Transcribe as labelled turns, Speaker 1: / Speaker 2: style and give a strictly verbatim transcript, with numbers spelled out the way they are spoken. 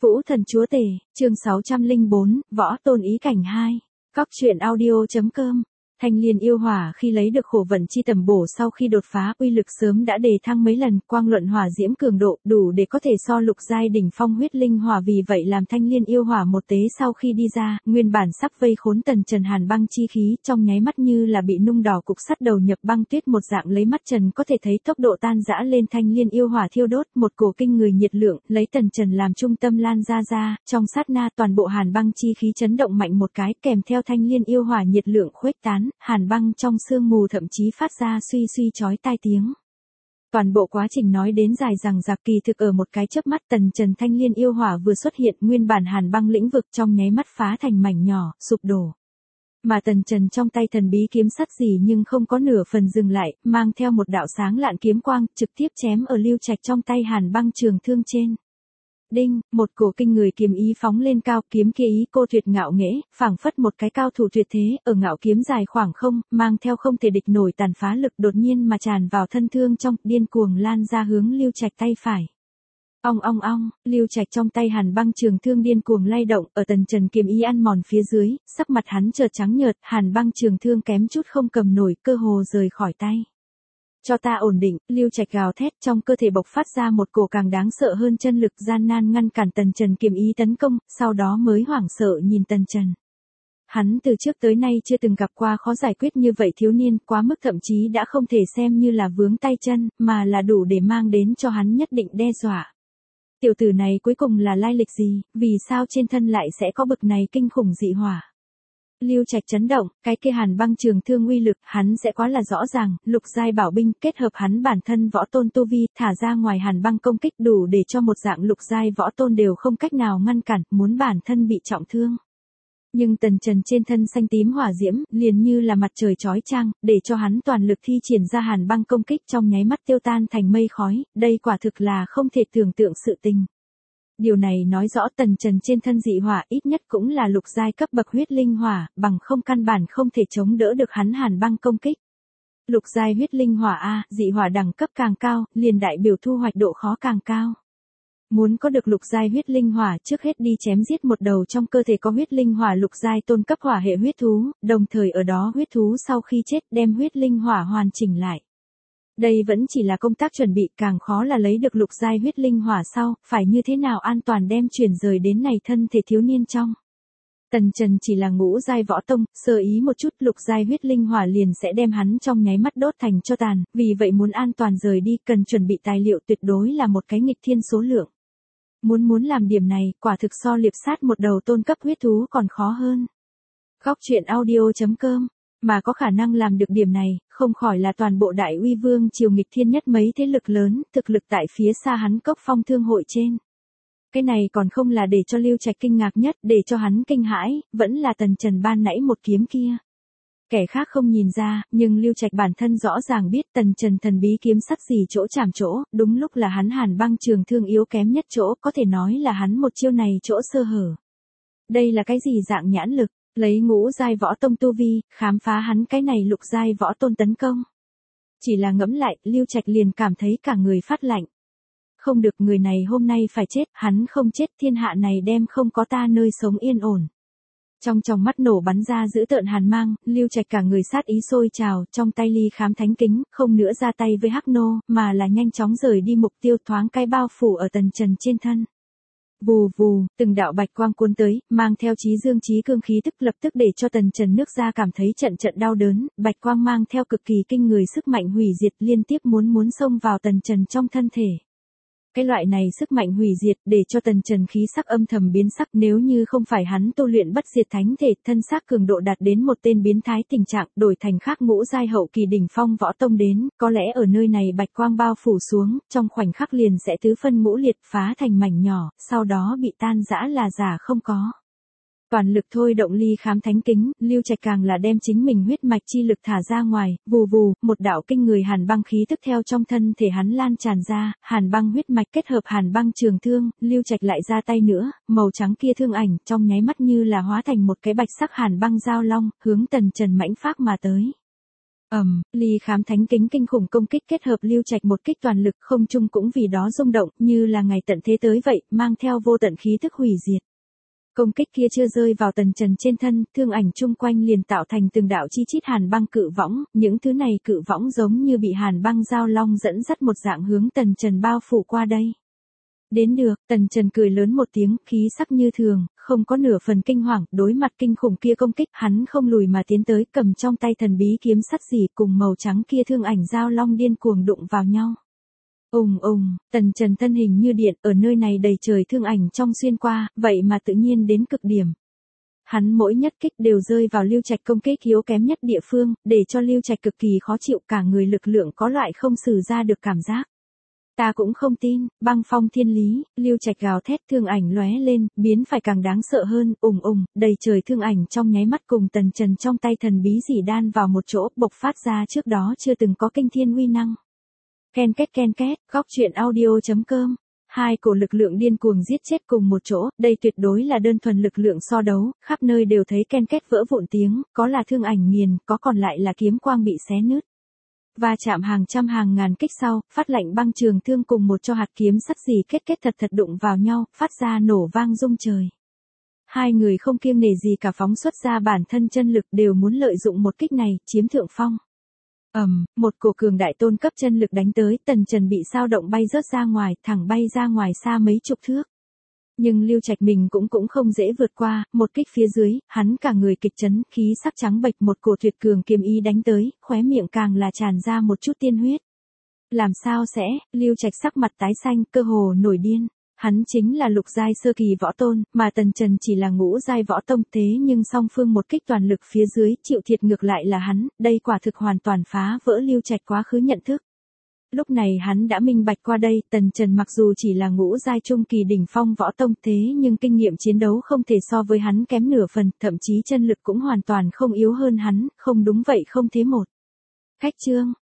Speaker 1: Vũ Thần Chúa Tể, chương sáu trăm lẻ bốn, Võ Tôn Ý Cảnh hai. Cóc truyện audio.com. Thanh Liên yêu hỏa khi lấy được khổ vận chi tầm bổ sau khi đột phá, uy lực sớm đã đề thăng mấy lần, quang luận hỏa diễm cường độ, đủ để có thể so lục giai đỉnh phong huyết linh hỏa, vì vậy làm Thanh Liên yêu hỏa một tế sau khi đi ra, nguyên bản sắp vây khốn Tần Trần hàn băng chi khí, trong nháy mắt như là bị nung đỏ cục sắt đầu nhập băng tuyết một dạng, lấy mắt Trần có thể thấy tốc độ tan rã lên. Thanh Liên yêu hỏa thiêu đốt, một cổ kinh người nhiệt lượng, lấy Tần Trần làm trung tâm lan ra ra, trong sát na toàn bộ hàn băng chi khí chấn động mạnh một cái, kèm theo Thanh Liên yêu hỏa nhiệt lượng khuếch tán, hàn băng trong sương mù thậm chí phát ra suy suy chói tai tiếng. Toàn bộ quá trình nói đến dài dằng dặc, kỳ thực ở một cái chớp mắt Tần Trần Thanh Liên yêu hỏa vừa xuất hiện, nguyên bản hàn băng lĩnh vực trong nháy mắt phá thành mảnh nhỏ, sụp đổ. Mà Tần Trần trong tay thần bí kiếm sắt gì nhưng không có nửa phần dừng lại, mang theo một đạo sáng lạn kiếm quang, trực tiếp chém ở Lưu Trạch trong tay hàn băng trường thương trên. Đinh, một cổ kinh người kiếm ý phóng lên cao, kiếm kia ý cô tuyệt ngạo nghễ, phảng phất một cái cao thủ tuyệt thế, ở ngạo kiếm dài khoảng không, mang theo không thể địch nổi tàn phá lực, đột nhiên mà tràn vào thân thương trong, điên cuồng lan ra hướng Lưu Trạch tay phải. Ong ong ong, Lưu Trạch trong tay hàn băng trường thương điên cuồng lay động, ở Tần Trần kiếm ý ăn mòn phía dưới, sắc mặt hắn chợt trắng nhợt, hàn băng trường thương kém chút không cầm nổi, cơ hồ rời khỏi tay. Cho ta ổn định, Lưu Trạch gào thét, trong cơ thể bộc phát ra một cổ càng đáng sợ hơn chân lực, gian nan ngăn cản Tần Trần kiếm ý tấn công, sau đó mới hoảng sợ nhìn Tần Trần. Hắn từ trước tới nay chưa từng gặp qua khó giải quyết như vậy thiếu niên, quá mức thậm chí đã không thể xem như là vướng tay chân, mà là đủ để mang đến cho hắn nhất định đe dọa. Tiểu tử này cuối cùng là lai lịch gì, vì sao trên thân lại sẽ có bực này kinh khủng dị hỏa? Lưu Trạch chấn động, cái kia hàn băng trường thương uy lực, hắn sẽ quá là rõ ràng, lục giai bảo binh kết hợp hắn bản thân võ tôn tu vi, thả ra ngoài hàn băng công kích đủ để cho một dạng lục giai võ tôn đều không cách nào ngăn cản, muốn bản thân bị trọng thương. Nhưng Tần Trần trên thân xanh tím hỏa diễm, liền như là mặt trời chói chang, để cho hắn toàn lực thi triển ra hàn băng công kích trong nháy mắt tiêu tan thành mây khói, đây quả thực là không thể tưởng tượng sự tình. Điều này nói rõ Tần Trần trên thân dị hỏa ít nhất cũng là lục giai cấp bậc huyết linh hỏa, bằng không căn bản không thể chống đỡ được hắn hàn băng công kích. Lục giai huyết linh hỏa a, dị hỏa đẳng cấp càng cao, liền đại biểu thu hoạch độ khó càng cao. Muốn có được lục giai huyết linh hỏa, trước hết đi chém giết một đầu trong cơ thể có huyết linh hỏa lục giai tôn cấp hỏa hệ huyết thú, đồng thời ở đó huyết thú sau khi chết đem huyết linh hỏa hoàn chỉnh lại. Đây vẫn chỉ là công tác chuẩn bị, càng khó là lấy được lục giai huyết linh hỏa sau, phải như thế nào an toàn đem chuyển rời đến này thân thể thiếu niên trong. Tần Trần chỉ là ngũ giai võ tông, sơ ý một chút lục giai huyết linh hỏa liền sẽ đem hắn trong nháy mắt đốt thành cho tàn, vì vậy muốn an toàn rời đi cần chuẩn bị tài liệu tuyệt đối là một cái nghịch thiên số lượng. Muốn muốn làm điểm này, quả thực so liệp sát một đầu tôn cấp huyết thú còn khó hơn. Cóc truyện audio.com. Mà có khả năng làm được điểm này, không khỏi là toàn bộ đại uy vương triều nghịch thiên nhất mấy thế lực lớn, thực lực tại phía xa hắn Cốc Phong thương hội trên. Cái này còn không là để cho Lưu Trạch kinh ngạc nhất, để cho hắn kinh hãi, vẫn là Tần Trần ban nãy một kiếm kia. Kẻ khác không nhìn ra, nhưng Lưu Trạch bản thân rõ ràng biết Tần Trần thần bí kiếm sắt gì chỗ chạm chỗ, đúng lúc là hắn hàn băng trường thương yếu kém nhất chỗ, có thể nói là hắn một chiêu này chỗ sơ hở. Đây là cái gì dạng nhãn lực? Lấy ngũ giai võ tông tu vi, khám phá hắn cái này lục giai võ tôn tấn công. Chỉ là ngẫm lại, Lưu Trạch liền cảm thấy cả người phát lạnh. Không được, người này hôm nay phải chết, hắn không chết thiên hạ này đem không có ta nơi sống yên ổn. Trong tròng mắt nổ bắn ra dữ tợn hàn mang, Lưu Trạch cả người sát ý sôi trào, trong tay ly khám thánh kính, không nữa ra tay với Hắc Nô, mà là nhanh chóng rời đi mục tiêu, thoáng cái bao phủ ở Tần Trần trên thân. Vù vù, từng đạo bạch quang cuốn tới, mang theo chí dương chí cương khí tức, lập tức để cho Tần Trần nước ra cảm thấy trận trận đau đớn, bạch quang mang theo cực kỳ kinh người sức mạnh hủy diệt liên tiếp muốn muốn xông vào Tần Trần trong thân thể. Cái loại này sức mạnh hủy diệt để cho Tần Trần khí sắc âm thầm biến sắc, nếu như không phải hắn tu luyện bất diệt thánh thể, thân xác cường độ đạt đến một tên biến thái tình trạng, đổi thành khác ngũ giai hậu kỳ đỉnh phong võ tông đến, có lẽ ở nơi này bạch quang bao phủ xuống, trong khoảnh khắc liền sẽ tứ phân ngũ liệt, phá thành mảnh nhỏ, sau đó bị tan rã là giả không có. Toàn lực thôi động ly khám thánh kính, Lưu Trạch càng là đem chính mình huyết mạch chi lực thả ra ngoài, vù vù, một đạo kinh người hàn băng khí tức theo trong thân thể hắn lan tràn ra, hàn băng huyết mạch kết hợp hàn băng trường thương, Lưu Trạch lại ra tay nữa, màu trắng kia thương ảnh, trong nháy mắt như là hóa thành một cái bạch sắc hàn băng giao long, hướng Tần Trần mãnh phát mà tới. Ầm, ly khám thánh kính kinh khủng công kích kết hợp Lưu Trạch một kích toàn lực, không trung cũng vì đó rung động, như là ngày tận thế tới vậy, mang theo vô tận khí tức hủy diệt. Công kích kia chưa rơi vào Tần Trần trên thân, thương ảnh chung quanh liền tạo thành từng đạo chi chít hàn băng cự võng, những thứ này cự võng giống như bị hàn băng giao long dẫn dắt một dạng hướng Tần Trần bao phủ qua đây. Đến được, Tần Trần cười lớn một tiếng, khí sắc như thường, không có nửa phần kinh hoàng, đối mặt kinh khủng kia công kích, hắn không lùi mà tiến tới, cầm trong tay thần bí kiếm sắt dì cùng màu trắng kia thương ảnh giao long điên cuồng đụng vào nhau. Ùng ùng, Tần Trần thân hình như điện, ở nơi này đầy trời thương ảnh trong xuyên qua, vậy mà tự nhiên đến cực điểm. Hắn mỗi nhất kích đều rơi vào Lưu Trạch công kích yếu kém nhất địa phương, để cho Lưu Trạch cực kỳ khó chịu, cả người lực lượng có loại không sử ra được cảm giác. Ta cũng không tin, băng phong thiên lý, Lưu Trạch gào thét, thương ảnh lóe lên, biến phải càng đáng sợ hơn, ùng ùng, đầy trời thương ảnh trong nháy mắt cùng Tần Trần trong tay thần bí dỉ đan vào một chỗ, bộc phát ra trước đó chưa từng có kinh thiên uy năng. Ken két ken két, góc truyện audio chấm com. Hai cổ lực lượng điên cuồng giết chết cùng một chỗ, đây tuyệt đối là đơn thuần lực lượng so đấu, khắp nơi đều thấy ken két vỡ vụn tiếng, có là thương ảnh nghiền, có còn lại là kiếm quang bị xé nứt. Va chạm hàng trăm hàng ngàn kích sau, phát lạnh băng trường thương cùng một cho hạt kiếm sắt dì kết kết thật thật đụng vào nhau, phát ra nổ vang rung trời. Hai người không kiêng nể gì cả phóng xuất ra bản thân chân lực, đều muốn lợi dụng một kích này, chiếm thượng phong. Ầm, um, một cổ cường đại tôn cấp chân lực đánh tới, Tần Trần bị sao động bay rớt ra ngoài, thẳng bay ra ngoài xa mấy chục thước. Nhưng Lưu Trạch mình cũng cũng không dễ vượt qua, một kích phía dưới, hắn cả người kịch chấn, khí sắc trắng bệch, một cổ tuyệt cường kiếm ý đánh tới, khóe miệng càng là tràn ra một chút tiên huyết. Làm sao sẽ, Lưu Trạch sắc mặt tái xanh, cơ hồ nổi điên. Hắn chính là lục giai sơ kỳ võ tôn, mà Tần Trần chỉ là ngũ giai võ tông, thế nhưng song phương một kích toàn lực phía dưới, chịu thiệt ngược lại là hắn, đây quả thực hoàn toàn phá vỡ Lưu Trạch quá khứ nhận thức. Lúc này hắn đã minh bạch qua đây, Tần Trần mặc dù chỉ là ngũ giai trung kỳ đỉnh phong võ tông, thế nhưng kinh nghiệm chiến đấu không thể so với hắn kém nửa phần, thậm chí chân lực cũng hoàn toàn không yếu hơn hắn, không đúng vậy không thế một. Khách chương,